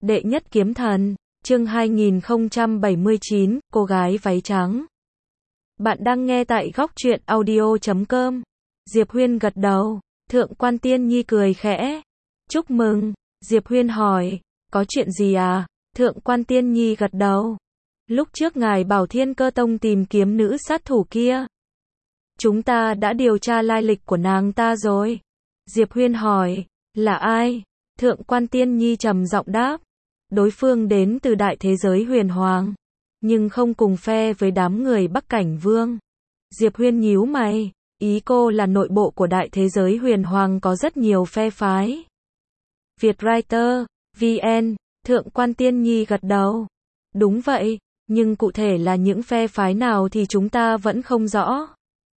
Đệ nhất kiếm thần, chương 2079, cô gái váy trắng. Bạn đang nghe tại góc truyện audio.com. Diệp Huyên gật đầu, Thượng quan Tiên Nhi cười khẽ. Chúc mừng, Diệp Huyên hỏi, có chuyện gì à? Thượng quan Tiên Nhi gật đầu. Lúc trước ngài bảo Thiên Cơ Tông tìm kiếm nữ sát thủ kia. Chúng ta đã điều tra lai lịch của nàng ta rồi. Diệp Huyên hỏi, là ai? Thượng quan Tiên Nhi trầm giọng đáp. Đối phương đến từ đại thế giới huyền hoàng, nhưng không cùng phe với đám người Bắc Cảnh Vương. Diệp Huyên nhíu mày, ý cô là nội bộ của đại thế giới huyền hoàng có rất nhiều phe phái. Vietwriter, VN, Thượng quan Tiên Nhi gật đầu. Đúng vậy, nhưng cụ thể là những phe phái nào thì chúng ta vẫn không rõ.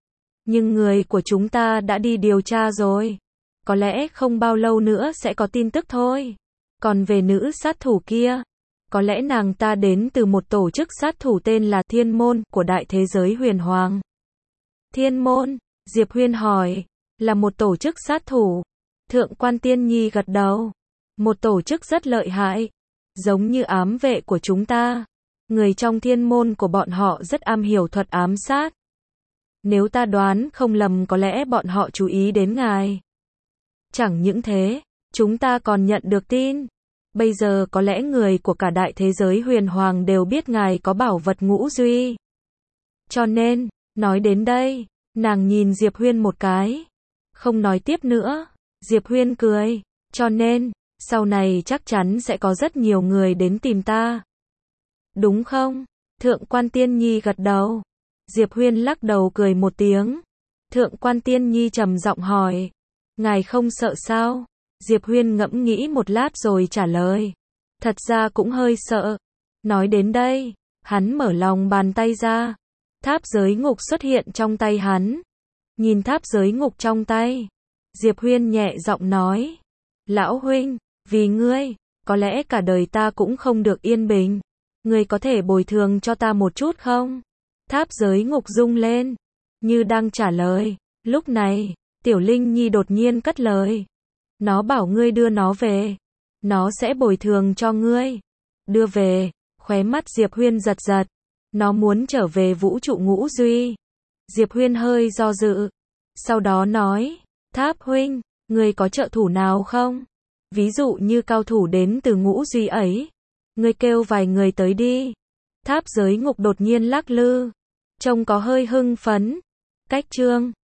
Nhưng người của chúng ta đã đi điều tra rồi. Có lẽ không bao lâu nữa sẽ có tin tức thôi. Còn về nữ sát thủ kia, có lẽ nàng ta đến từ một tổ chức sát thủ tên là Thiên Môn của đại thế giới huyền hoàng. Thiên Môn? Diệp Huyên hỏi, là một tổ chức sát thủ. Thượng quan Tiên Nhi gật đầu. Một tổ chức rất lợi hại, giống như ám vệ của chúng ta. Người trong Thiên Môn của bọn họ rất am hiểu thuật ám sát. Nếu ta đoán không lầm có lẽ bọn họ chú ý đến ngài. Chẳng những thế, chúng ta còn nhận được tin. Bây giờ có lẽ người của cả đại thế giới huyền hoàng đều biết ngài có bảo vật ngũ duy. Cho nên, nói đến đây, nàng nhìn Diệp Huyên một cái. Không nói tiếp nữa. Diệp Huyên cười. Cho nên, sau này chắc chắn sẽ có rất nhiều người đến tìm ta. Đúng không? Thượng quan Tiên Nhi gật đầu. Diệp Huyên lắc đầu cười một tiếng. Thượng quan Tiên Nhi trầm giọng hỏi. Ngài không sợ sao? Diệp Huyên ngẫm nghĩ một lát rồi trả lời. Thật ra cũng hơi sợ. Nói đến đây, hắn mở lòng bàn tay ra. Tháp giới ngục xuất hiện trong tay hắn. Nhìn tháp giới ngục trong tay, Diệp Huyên nhẹ giọng nói. Lão huynh, vì ngươi, có lẽ cả đời ta cũng không được yên bình. Ngươi có thể bồi thường cho ta một chút không? Tháp giới ngục rung lên, như đang trả lời. Lúc này, Tiểu Linh Nhi đột nhiên cất lời. Nó bảo ngươi đưa nó về. Nó sẽ bồi thường cho ngươi. Đưa về, khóe mắt Diệp Huyên giật giật. Nó muốn trở về vũ trụ ngũ duy. Diệp Huyên hơi do dự. Sau đó nói, Tháp huynh, ngươi có trợ thủ nào không? Ví dụ như cao thủ đến từ ngũ duy ấy. Ngươi kêu vài người tới đi. Tháp giới ngục đột nhiên lắc lư. Trông có hơi hưng phấn. Cách chương